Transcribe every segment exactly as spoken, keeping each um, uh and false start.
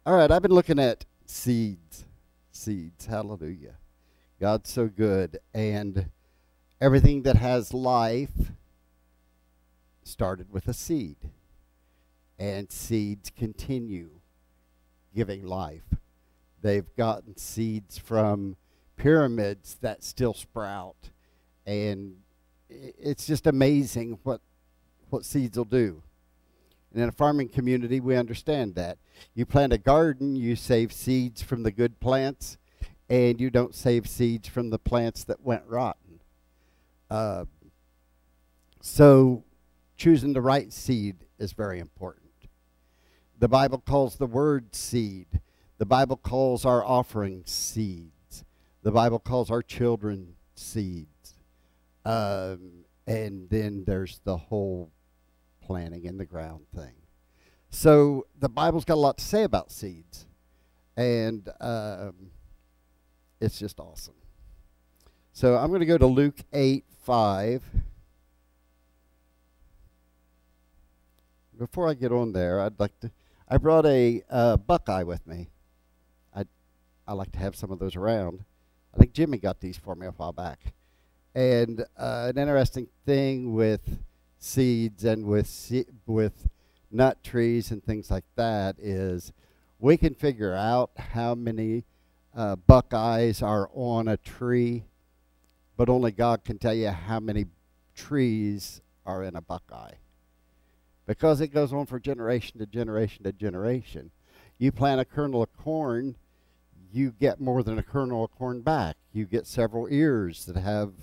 All right, I've been looking at seeds. Seeds. Hallelujah. God's so good. And everything that has life started with a seed. And seeds continue giving life. They've gotten seeds from pyramids that still sprout. And it's just amazing what, what seeds will do. And in a farming community, we understand that. You plant a garden, you save seeds from the good plants, and you don't save seeds from the plants that went rotten. Uh, so choosing the right seed is very important. The Bible calls the word seed. The Bible calls our offerings seeds. The Bible calls our children seeds. Um, and then there's the whole planting in the ground thing. So the Bible's got a lot to say about seeds. And um, it's just awesome. So I'm going to go to Luke eight five. Before I get on there, I'd like to, I brought a uh, Buckeye with me. I I like to have some of those around. I think Jimmy got these for me a while back. And uh, an interesting thing with seeds and with se- with nut trees and things like that is we can figure out how many uh, Buckeyes are on a tree, but only God can tell you how many trees are in a Buckeye. Because it goes on for generation to generation to generation. You plant a kernel of corn, you get more than a kernel of corn back. You get several ears that have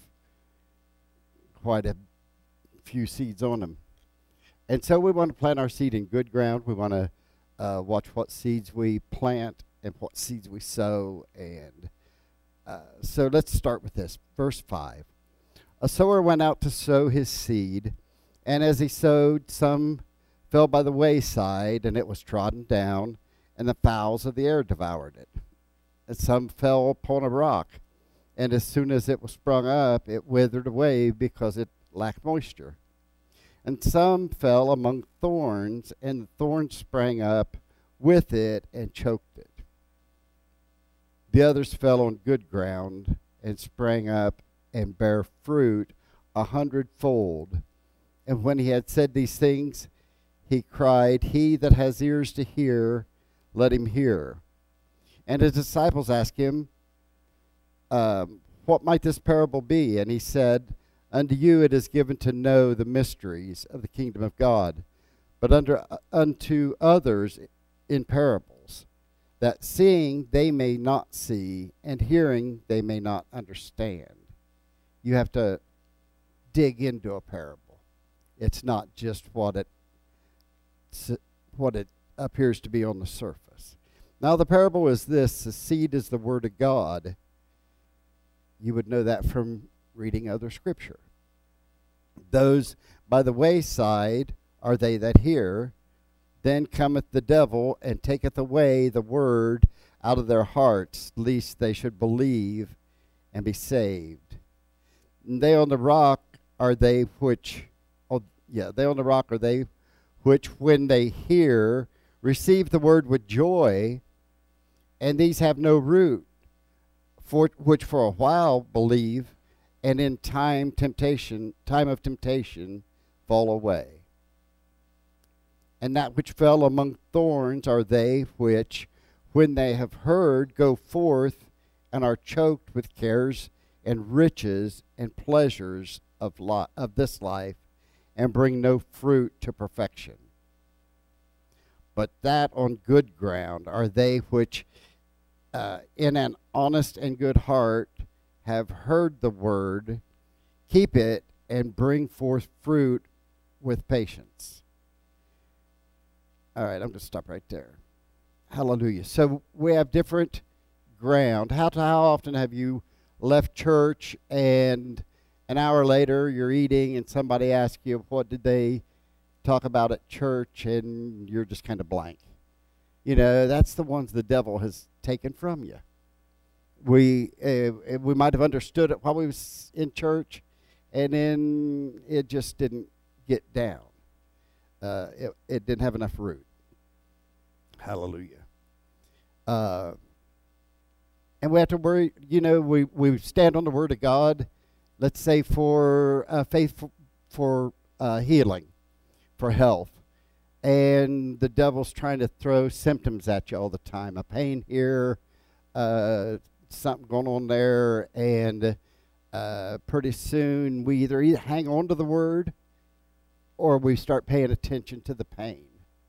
quite a few seeds on them. And so we want to plant our seed in good ground. We want to uh, watch what seeds we plant and what seeds we sow. And uh, so let's start with this. Verse five. A sower went out to sow his seed, and as he sowed, some fell by the wayside, and it was trodden down, and the fowls of the air devoured it. And some fell upon a rock, and as soon as it was sprung up, it withered away because it lacked moisture. And some fell among thorns, and the thorns sprang up with it and choked it. The others fell on good ground and sprang up and bare fruit a hundredfold. And when he had said these things, he cried, "He that has ears to hear, let him hear." And his disciples asked him, um, what might this parable be? And he said, unto you it is given to know the mysteries of the kingdom of God, but under, uh, unto others in parables, that seeing they may not see, and hearing they may not understand. You have to dig into a parable. It's not just what it what it appears to be on the surface. Now the parable is this: the seed is the word of God. You would know that from reading other scripture. Those by the wayside are they that hear. Then cometh the devil and taketh away the word out of their hearts, lest they should believe and be saved. And they on the rock are they which, oh yeah, they on the rock are they which when they hear receive the word with joy, and these have no root, for which for a while believe, and in time temptation, time of temptation, fall away. And that which fell among thorns are they which, when they have heard, go forth and are choked with cares and riches and pleasures of li- of this life, and bring no fruit to perfection. But that on good ground are they which, uh, in an honest and good heart, have heard the word, keep it, and bring forth fruit with patience. All right, I'm going to stop right there. Hallelujah. So we have different ground. How, to, how often have you left church and an hour later you're eating and somebody asks you, what did they talk about at church, and you're just kind of blank? You know, that's the ones the devil has taken from you. We uh, we might have understood it while we was in church, and then it just didn't get down. Uh, it, it didn't have enough root. Hallelujah. Uh, and we have to worry, you know, we, we stand on the Word of God, let's say for uh, faith for, for uh, healing, for health. And the devil's trying to throw symptoms at you all the time. A pain here, uh, something going on there, and uh, pretty soon we either hang on to the Word or we start paying attention to the pain.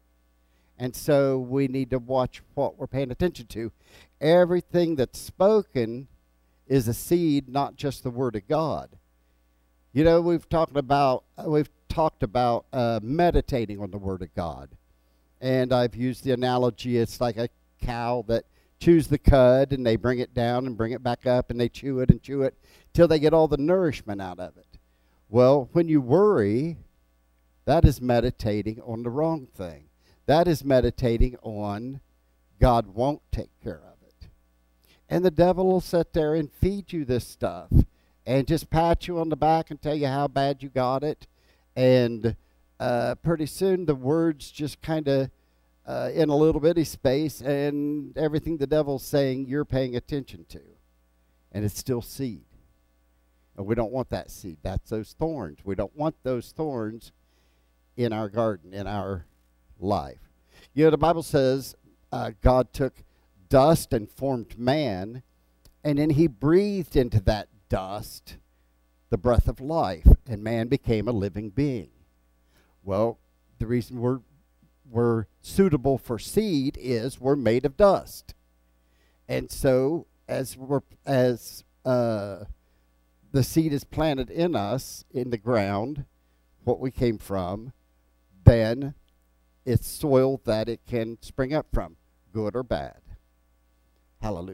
And so we need to watch what we're paying attention to. Everything that's spoken is a seed, not just the Word of God. You know, we've talked about we've talked about uh, meditating on the Word of God, and I've used the analogy. It's like a cow that chews the cud, and they bring it down and bring it back up, and they chew it and chew it till they get all the nourishment out of it. Well, when you worry, that is meditating on the wrong thing. That is meditating on God won't take care of it. And the devil will sit there and feed you this stuff and just pat you on the back and tell you how bad you got it. And uh, pretty soon the words just kind of uh, in a little bitty space, and everything the devil's saying you're paying attention to. And it's still seed. And we don't want that seed. That's those thorns. We don't want those thorns in our garden, in our life. You know, the Bible says uh, God took dust and formed man, and then he breathed into that dust the breath of life, and man became a living being. Well, the reason we're we're suitable for seed is we're made of dust. And so as we're as uh, the seed is planted in us, in the ground, what we came from, then it's soil that it can spring up from, good or bad. Hallelujah.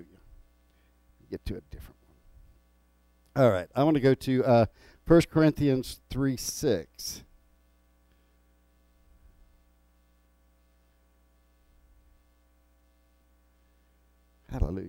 Get to a different one. All right, I want to go to uh, First Corinthians three six. Hallelujah.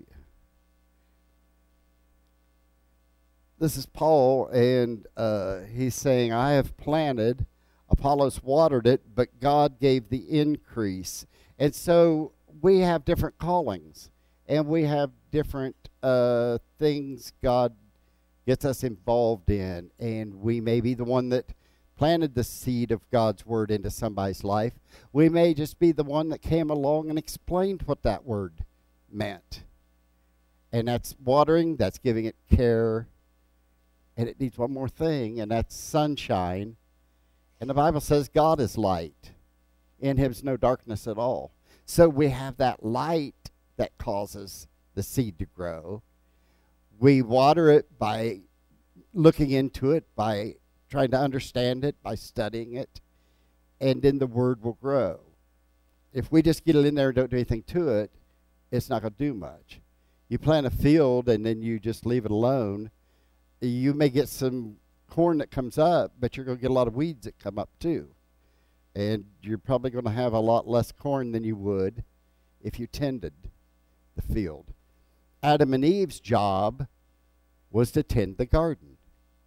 This is Paul, and uh, he's saying, I have planted, Apollos watered it, but God gave the increase. And so we have different callings, and we have different uh, things God gets us involved in. And we may be the one that planted the seed of God's word into somebody's life. We may just be the one that came along and explained what that word meant. And that's watering, that's giving it care, and it needs one more thing, and that's sunshine. And the Bible says God is light. In him is no darkness at all. So we have that light that causes the seed to grow. We water it by looking into it, by trying to understand it, by studying it, and then the word will grow. If we just get it in there and don't do anything to it, it's not going to do much. You plant a field and then you just leave it alone, you may get some corn that comes up, but you're going to get a lot of weeds that come up too. And you're probably going to have a lot less corn than you would if you tended the field. Adam and Eve's job was to tend the garden.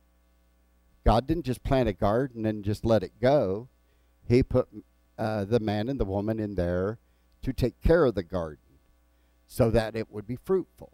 God didn't just plant a garden and just let it go. He put uh, the man and the woman in there to take care of the garden so that it would be fruitful.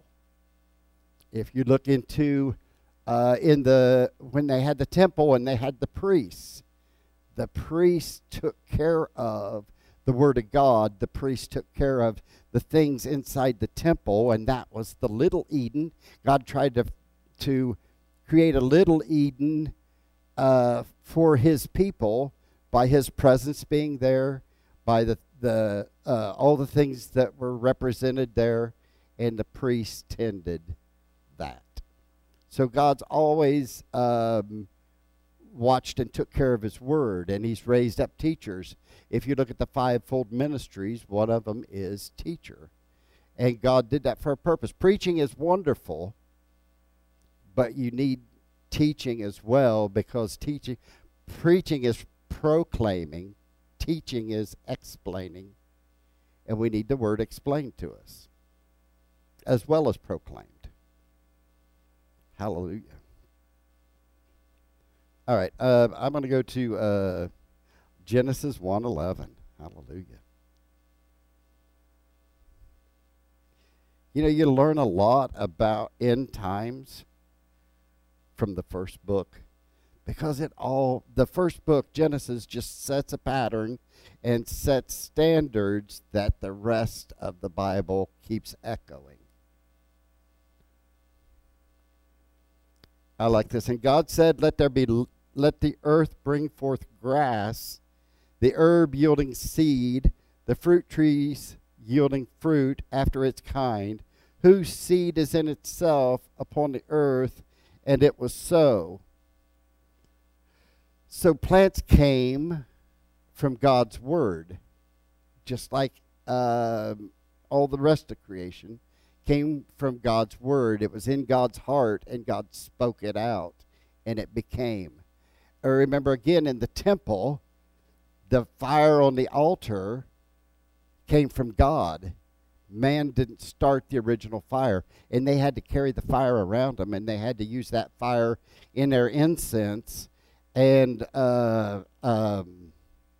If you look into uh, in the when they had the temple and they had the priests, the priests took care of the word of God. The priests took care of the things inside the temple, and that was the little Eden. God tried to to create a little Eden uh, for his people by his presence being there, by the the uh, all the things that were represented there, and the priests tended that. So God's always um, watched and took care of his word, and he's raised up teachers. If you look at the fivefold ministries, one of them is teacher. And God did that for a purpose. Preaching is wonderful, but you need teaching as well, because teaching, preaching is proclaiming, teaching is explaining, and we need the word explained to us as well as proclaimed. Hallelujah. All right, uh, I'm going to go to uh, Genesis one eleven. Hallelujah. You know, you learn a lot about end times from the first book, because it all, the first book, Genesis, just sets a pattern and sets standards that the rest of the Bible keeps echoing. I like this. And God said, let there be, let the earth bring forth grass, the herb yielding seed, the fruit trees yielding fruit after its kind, whose seed is in itself upon the earth, and it was so. So plants came from God's word, just like uh, all the rest of creation came from God's word. It was in God's heart, and God spoke it out, and it became. I remember again in the temple, the fire on the altar came from God. Man didn't start the original fire, and they had to carry the fire around them, and they had to use that fire in their incense. And uh, um,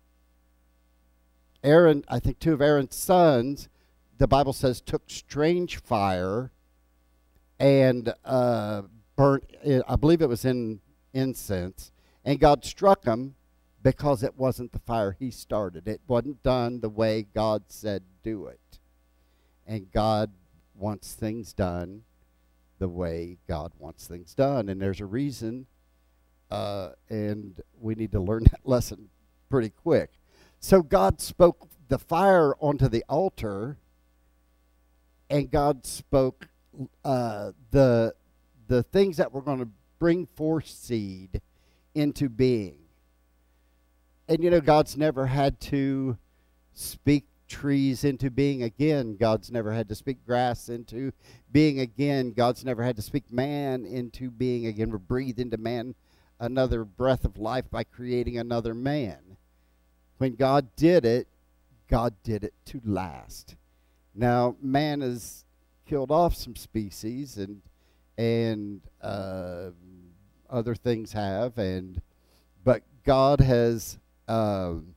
Aaron, I think two of Aaron's sons, the Bible says, took strange fire and uh, burnt, I believe it was in incense, and God struck them because it wasn't the fire he started. It wasn't done the way God said do it. And God wants things done the way God wants things done. And there's a reason, uh, and we need to learn that lesson pretty quick. So God spoke the fire onto the altar, and God spoke uh, the the things that were going to bring forth seed into being. And you know, God's never had to speak trees into being again. God's never had to speak grass into being again. God's never had to speak man into being again, or breathe into man another breath of life by creating another man. When God did it, God did it to last. Now, man has killed off some species, and and uh, other things have, and but God has um,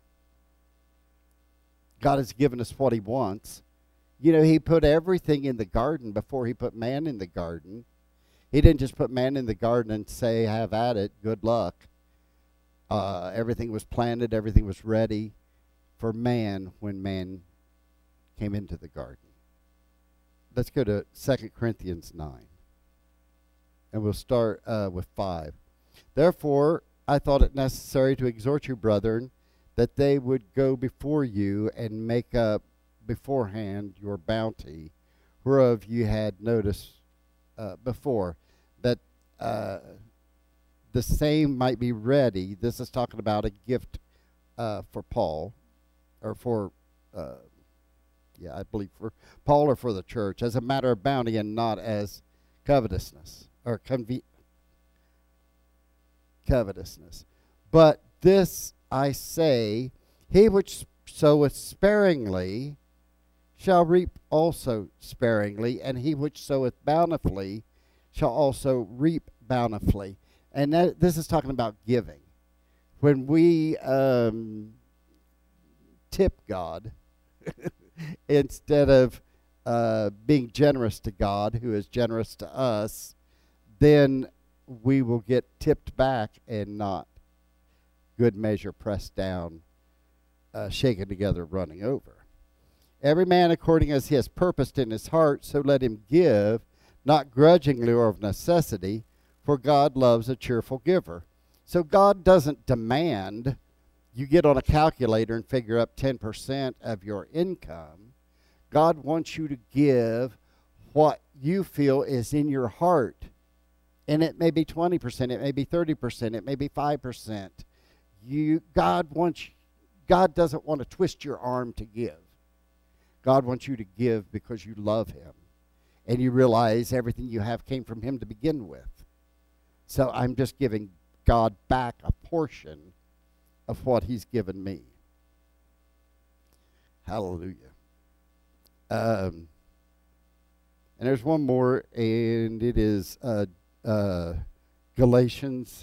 God has given us what he wants. You know, he put everything in the garden before he put man in the garden. He didn't just put man in the garden and say, have at it, good luck. Uh, everything was planted, everything was ready for man when man came into the garden. Let's go to Second Corinthians nine. And we'll start uh, with five. Therefore, I thought it necessary to exhort you, brethren, that they would go before you and make up beforehand your bounty, whereof you had notice uh, before, that uh, the same might be ready. This is talking about a gift uh, for Paul, or for, uh, yeah, I believe for Paul or for the church, as a matter of bounty and not as covetousness, or conve- covetousness. But this I say, he which soweth sparingly shall reap also sparingly, and he which soweth bountifully shall also reap bountifully. And that, this is talking about giving. When we um, tip God instead of uh, being generous to God, who is generous to us, then we will get tipped back and not good measure pressed down, uh, shaken together, running over. Every man according as he has purposed in his heart, so let him give, not grudgingly or of necessity, for God loves a cheerful giver. So God doesn't demand you get on a calculator and figure up ten percent of your income. God wants you to give what you feel is in your heart. And it may be twenty percent, it may be thirty percent, it may be five percent. You, God wants, God doesn't want to twist your arm to give. God wants you to give because you love him, and you realize everything you have came from him to begin with. So I'm just giving God back a portion of what he's given me. Hallelujah. Um, and there's one more, and it is uh, uh, Galatians.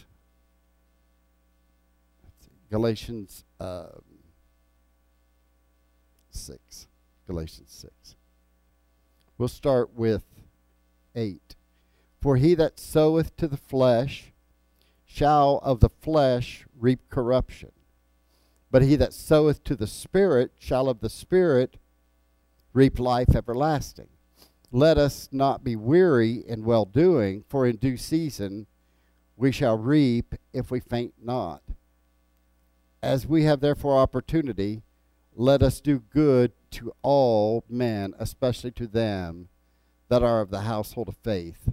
Galatians um, six. Galatians six. We'll start with eight. For he that soweth to the flesh shall of the flesh reap corruption. But he that soweth to the Spirit shall of the Spirit reap life everlasting. Let us not be weary in well-doing, for in due season we shall reap if we faint not. As we have therefore opportunity, let us do good to all men, especially to them that are of the household of faith.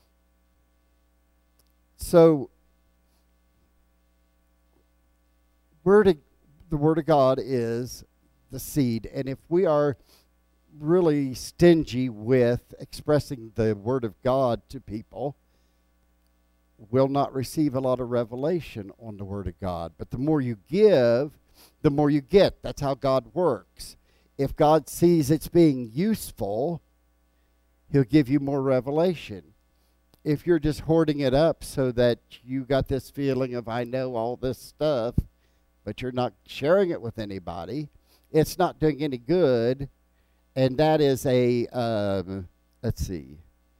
So, word of, the Word of God is the seed, and if we are really stingy with expressing the Word of God to people, we'll not receive a lot of revelation on the Word of God. But the more you give, the more you get. That's how God works. If God sees it's being useful, He'll give you more revelation. If you're just hoarding it up so that you got this feeling of, I know all this stuff, but you're not sharing it with anybody, it's not doing any good. And that is a, um, let's see,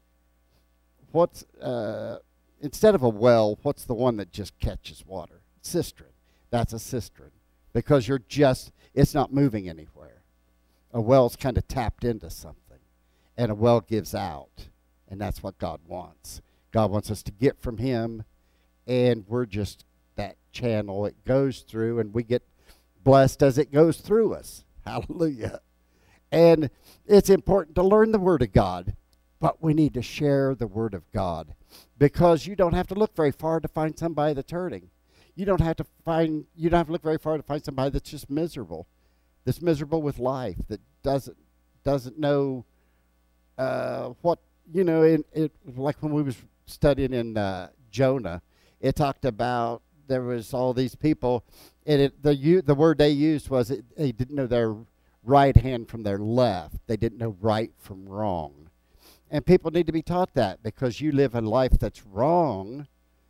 what's, uh, instead of a well, what's the one that just catches water? Cistern. That's a cistern. Because you're just, it's not moving anywhere. A well's kind of tapped into something. And a well gives out. And that's what God wants. God wants us to get from Him. And we're just that channel it goes through. And we get blessed as it goes through us. Hallelujah. And it's important to learn the Word of God. But we need to share the Word of God. Because you don't have to look very far to find somebody that's hurting. You don't have to find, you don't have to look very far to find somebody that's just miserable. That's miserable with life. That doesn't, doesn't know uh, what, you know, in, it, like when we was studying in uh, Jonah, it talked about there was all these people, and it, the, the word they used was it, they didn't know their right hand from their left. They didn't know right from wrong. And people need to be taught that, because you live a life that's wrong,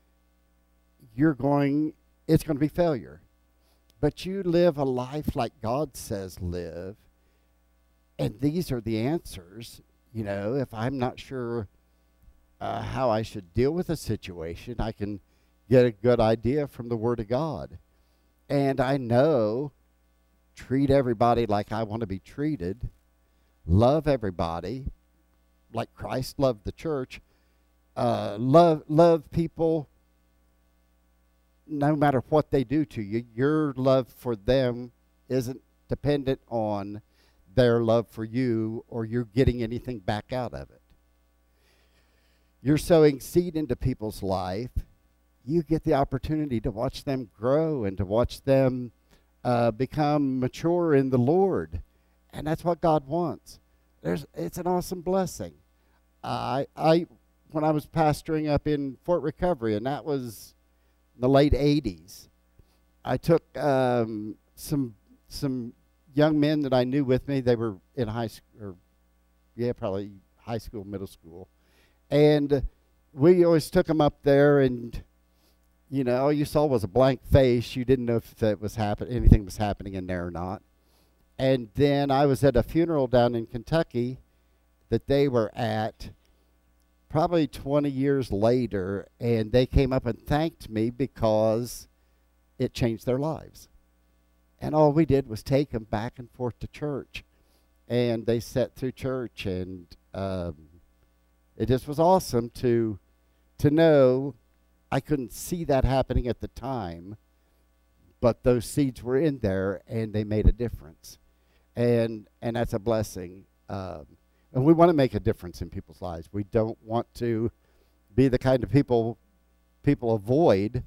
you're going, it's going to be failure. But you live a life like God says live, and these are the answers. You know, if I'm not sure uh, how I should deal with a situation, I can get a good idea from the Word of God. And I know, treat everybody like I want to be treated, love everybody like Christ loved the church, uh, love love people no matter what they do to you. Your love for them isn't dependent on their love for you or you're getting anything back out of it. You're sowing seed into people's life. You get the opportunity to watch them grow and to watch them uh, become mature in the Lord. And that's what God wants. There's, it's an awesome blessing. I, I, when I was pastoring up in Fort Recovery, and that was in the late eighties, I took um, some some young men that I knew with me. They were in high school, or yeah, probably high school, middle school, and we always took them up there, and you know, all you saw was a blank face. You didn't know if that was happen- anything was happening in there or not. And then I was at a funeral down in Kentucky that they were at probably twenty years later, and they came up and thanked me because it changed their lives. And all we did was take them back and forth to church, and they sat through church, and um, it just was awesome to to know. I couldn't see that happening at the time, but those seeds were in there, and they made a difference. And and that's a blessing. Um, and we want to make a difference in people's lives. We don't want to be the kind of people people avoid,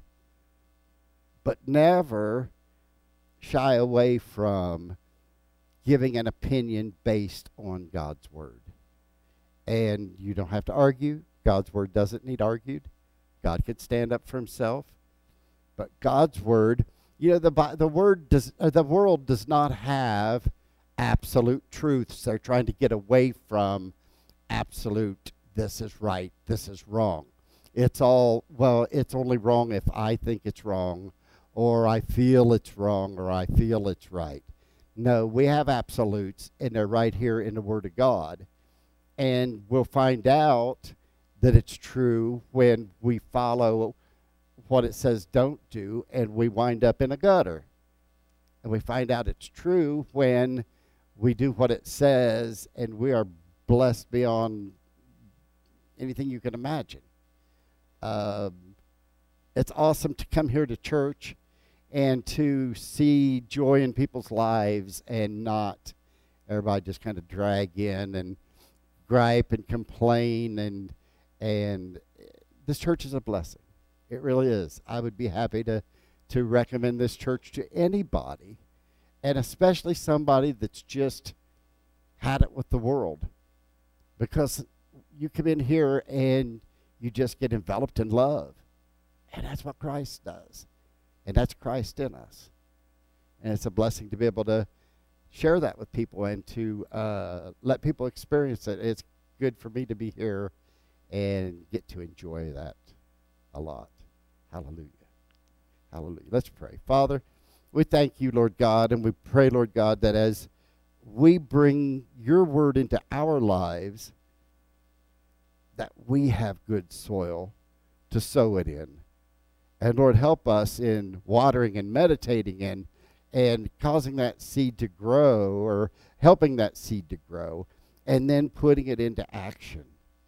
but never shy away from giving an opinion based on God's Word. And you don't have to argue. God's Word doesn't need argued. God could stand up for Himself. But God's Word, you know, the the word does uh, the world does not have absolute truths. They're trying to get away from absolute, this is right, this is wrong. It's all, well, it's only wrong if I think it's wrong, or I feel it's wrong, or I feel it's right. No, we have absolutes, and they're right here in the Word of God. And we'll find out that it's true when we follow what it says don't do, and we wind up in a gutter. And we find out it's true when we do what it says, and we are blessed beyond anything you can imagine. Um, it's awesome to come here to church and to see joy in people's lives and not everybody just kind of drag in and gripe and complain. And and this church is a blessing. It really is. I would be happy to, to recommend this church to anybody, and especially somebody that's just had it with the world. Because you come in here and you just get enveloped in love. And that's what Christ does. And that's Christ in us. And it's a blessing to be able to share that with people and to uh, let people experience it. It's good for me to be here and get to enjoy that a lot. Hallelujah. Hallelujah. Let's pray. Father, we thank you, Lord God, and we pray, Lord God, that as we bring your word into our lives, that we have good soil to sow it in. And Lord, help us in watering and meditating in and causing that seed to grow, or helping that seed to grow, and then putting it into action.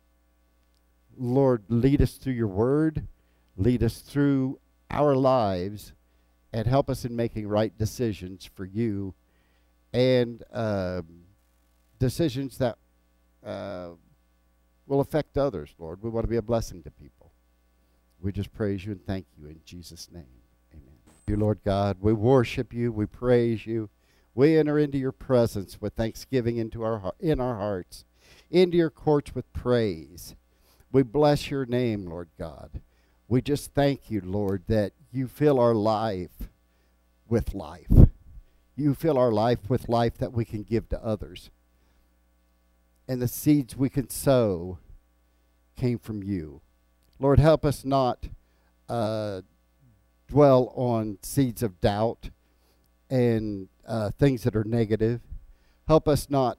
Lord, lead us through your word, lead us through our lives, and help us in making right decisions for you, and um, decisions that uh, will affect others, Lord. We want to be a blessing to people. We just praise you and thank you in Jesus' name. Amen. You, Lord God, we worship you, we praise you. We enter into your presence with thanksgiving into our in our hearts, into your courts with praise. We bless your name, Lord God. We just thank you, Lord, that you fill our life with life. You fill our life with life that we can give to others. And the seeds we can sow came from you. Lord, help us not uh, dwell on seeds of doubt and uh, things that are negative. Help us not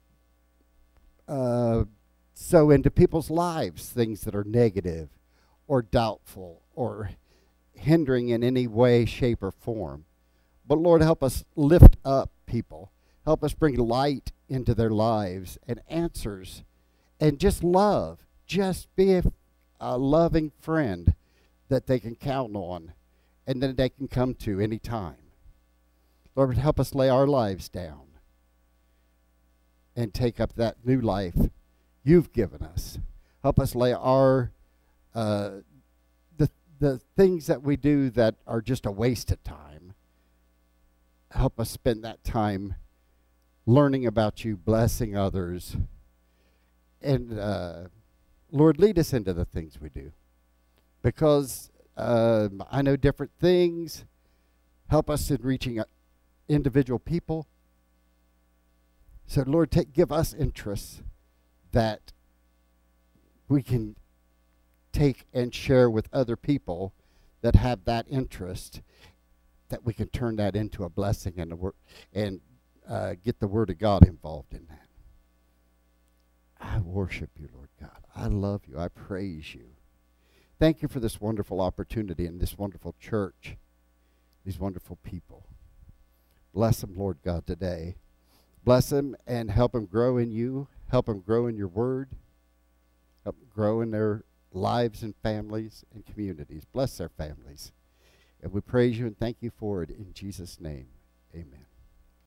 uh, sow into people's lives things that are negative or doubtful or hindering in any way, shape, or form. But Lord, help us lift up people. Help us bring light into their lives and answers and just love. Just be a, a loving friend that they can count on and that they can come to any time. Lord, help us lay our lives down and take up that new life you've given us. Help us lay our uh, the the things that we do that are just a waste of time. Help us spend that time learning about you, blessing others, and uh, Lord, lead us into the things we do, because uh, I know different things. Help us in reaching individual people. So, Lord, take, give us interests that we can take and share with other people that have that interest, that we can turn that into a blessing and a wor- and uh, get the Word of God involved in that. I worship you, Lord God. I love you. I praise you. Thank you for this wonderful opportunity and this wonderful church, these wonderful people. Bless them, Lord God, today. Bless them and help them grow in you. Help them grow in your word. Help them grow in their lives and families and communities. Bless their families. And we praise you and thank you for it in Jesus' name. Amen.